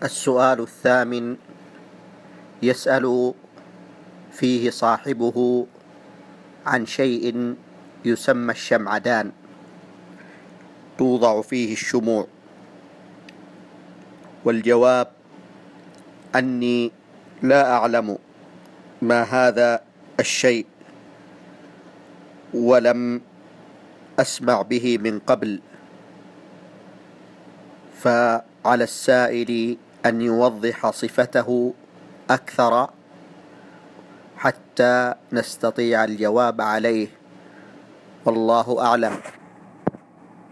السؤال الثامن يسأل فيه صاحبه عن شيء يسمى الشمعدان، توضع فيه الشموع، والجواب أني لا أعلم ما هذا الشيء ولم أسمع به من قبل، فعلى السائل أن يوضح صفته أكثر حتى نستطيع الجواب عليه، والله أعلم.